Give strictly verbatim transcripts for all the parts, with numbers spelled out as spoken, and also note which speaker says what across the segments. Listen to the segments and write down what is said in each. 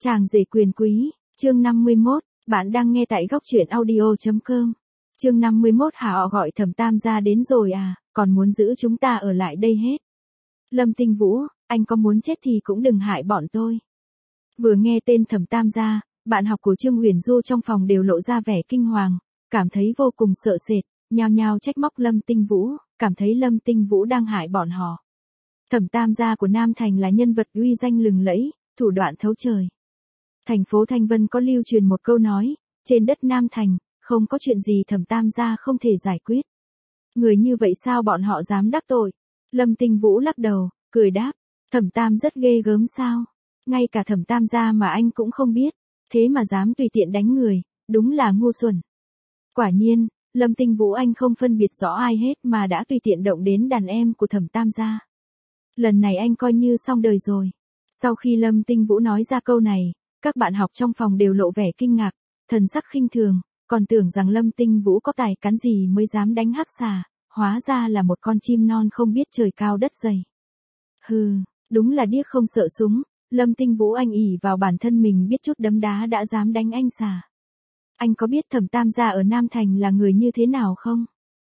Speaker 1: Chàng rể quyền quý, chương năm mươi mốt, bạn đang nghe tại góc truyện audio.com. Chương năm mươi mốt hả họ gọi Thẩm Tam gia đến rồi à, còn muốn giữ chúng ta ở lại đây hết. Lâm Tinh Vũ, anh có muốn chết thì cũng đừng hại bọn tôi. Vừa nghe tên Thẩm Tam gia, bạn học của Trương Huyền Du trong phòng đều lộ ra vẻ kinh hoàng, cảm thấy vô cùng sợ sệt, nhao nhao trách móc Lâm Tinh Vũ, cảm thấy Lâm Tinh Vũ đang hại bọn họ. Thẩm Tam gia của Nam Thành là nhân vật uy danh lừng lẫy, thủ đoạn thấu trời. Thành phố Thanh Vân có lưu truyền một câu nói, trên đất Nam Thành, không có chuyện gì Thẩm Tam gia không thể giải quyết. Người như vậy sao bọn họ dám đắc tội? Lâm Tinh Vũ lắc đầu, cười đáp, Thẩm Tam rất ghê gớm sao? Ngay cả Thẩm Tam gia mà anh cũng không biết, thế mà dám tùy tiện đánh người, đúng là ngu xuẩn. Quả nhiên, Lâm Tinh Vũ anh không phân biệt rõ ai hết mà đã tùy tiện động đến đàn em của Thẩm Tam gia. Lần này anh coi như xong đời rồi. Sau khi Lâm Tinh Vũ nói ra câu này, các bạn học trong phòng đều lộ vẻ kinh ngạc, thần sắc khinh thường, còn tưởng rằng Lâm Tinh Vũ có tài cán gì mới dám đánh hắc xà, hóa ra là một con chim non không biết trời cao đất dày. Hừ, đúng là điếc không sợ súng, Lâm Tinh Vũ anh ỷ vào bản thân mình biết chút đấm đá đã dám đánh anh xà. Anh có biết Thẩm Tam gia ở Nam Thành là người như thế nào không?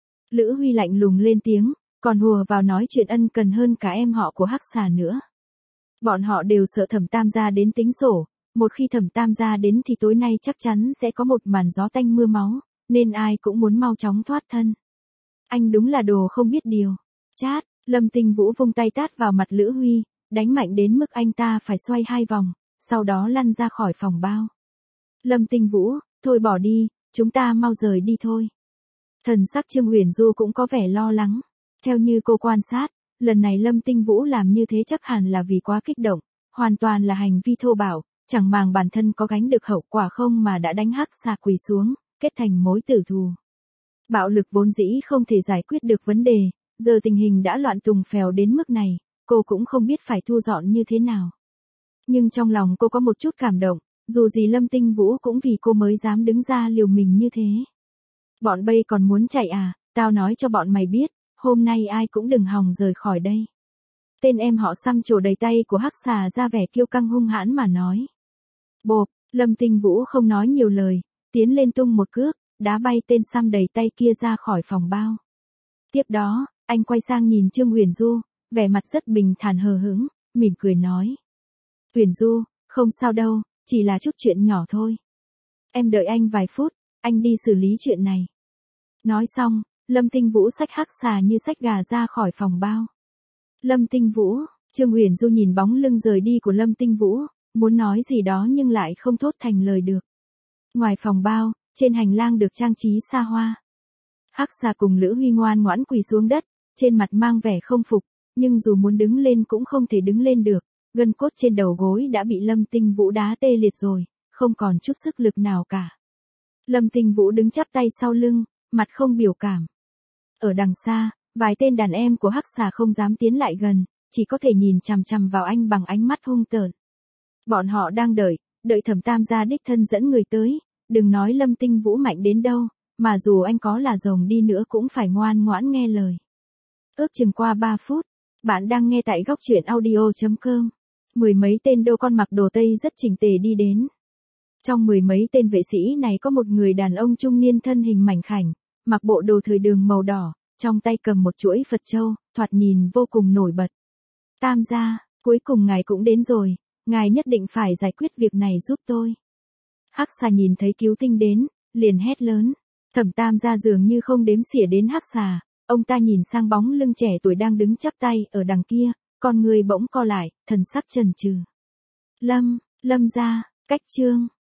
Speaker 1: Lữ Huy lạnh lùng lên tiếng, còn hùa vào nói chuyện ân cần hơn cả em họ của hắc xà nữa. Bọn họ đều sợ Thẩm Tam gia đến tính sổ, một khi Thẩm Tam gia đến thì tối nay chắc chắn sẽ có một màn gió tanh mưa máu, nên ai cũng muốn mau chóng thoát thân. Anh đúng là đồ không biết điều. Chát, Lâm Tinh Vũ vung tay tát vào mặt Lữ Huy, đánh mạnh đến mức anh ta phải xoay hai vòng, sau đó lăn ra khỏi phòng bao. Lâm Tinh Vũ, thôi bỏ đi, chúng ta mau rời đi thôi. Thần sắc Trương Huyền Du cũng có vẻ lo lắng. Theo như cô quan sát, lần này Lâm Tinh Vũ làm như thế chắc hẳn là vì quá kích động, hoàn toàn là hành vi thô bạo, chẳng màng bản thân có gánh được hậu quả không mà đã đánh hắc xà quỳ xuống, kết thành mối tử thù. Bạo lực vốn dĩ không thể giải quyết được vấn đề, giờ tình hình đã loạn tùng phèo đến mức này, cô cũng không biết phải thu dọn như thế nào. Nhưng trong lòng cô có một chút cảm động, dù gì Lâm Tinh Vũ cũng vì cô mới dám đứng ra liều mình như thế. Bọn bay còn muốn chạy à, tao nói cho bọn mày biết, hôm nay ai cũng đừng hòng rời khỏi đây. Tên em họ xăm trổ đầy tay của hắc xà ra vẻ kiêu căng hung hãn mà nói. Bộp, Lâm Tinh Vũ không nói nhiều lời, tiến lên tung một cước, đá bay tên xăm đầy tay kia ra khỏi phòng bao. Tiếp đó, anh quay sang nhìn Trương Huyền Du, vẻ mặt rất bình thản hờ hững, mỉm cười nói. Huyền Du, không sao đâu, chỉ là chút chuyện nhỏ thôi. Em đợi anh vài phút, anh đi xử lý chuyện này. Nói xong, Lâm Tinh Vũ xách hắc xà như xách gà ra khỏi phòng bao. Lâm Tinh Vũ, Trương Huyền Du nhìn bóng lưng rời đi của Lâm Tinh Vũ, muốn nói gì đó nhưng lại không thốt thành lời được. Ngoài phòng bao, trên hành lang được trang trí xa hoa. Hắc xà cùng Lữ Huy ngoan ngoãn quỳ xuống đất, trên mặt mang vẻ không phục, nhưng dù muốn đứng lên cũng không thể đứng lên được, gân cốt trên đầu gối đã bị Lâm Tinh Vũ đá tê liệt rồi, không còn chút sức lực nào cả. Lâm Tinh Vũ đứng chắp tay sau lưng, mặt không biểu cảm. Ở đằng xa, vài tên đàn em của hắc xà không dám tiến lại gần, chỉ có thể nhìn chằm chằm vào anh bằng ánh mắt hung tợn. Bọn họ đang đợi, đợi Thẩm Tam gia đích thân dẫn người tới, đừng nói Lâm Tinh Vũ mạnh đến đâu, mà dù anh có là rồng đi nữa cũng phải ngoan ngoãn nghe lời. Ước chừng qua ba phút, bạn đang nghe tại góc truyện audio.com. Mười mấy tên đô con mặc đồ Tây rất chỉnh tề đi đến. Trong mười mấy tên vệ sĩ này có một người đàn ông trung niên thân hình mảnh khảnh, mặc bộ đồ thời đường màu đỏ, trong tay cầm một chuỗi Phật châu, thoạt nhìn vô cùng nổi bật. Tam gia, cuối cùng ngài cũng đến rồi, ngài nhất định phải giải quyết việc này giúp tôi. Hắc xà nhìn thấy cứu tinh đến, liền hét lớn. Thẩm Tam gia dường như không đếm xỉa đến hắc xà, ông ta nhìn sang bóng lưng trẻ tuổi đang đứng chắp tay ở đằng kia, con người bỗng co lại, thần sắc chần chừ. Lâm, Lâm gia, cách chương.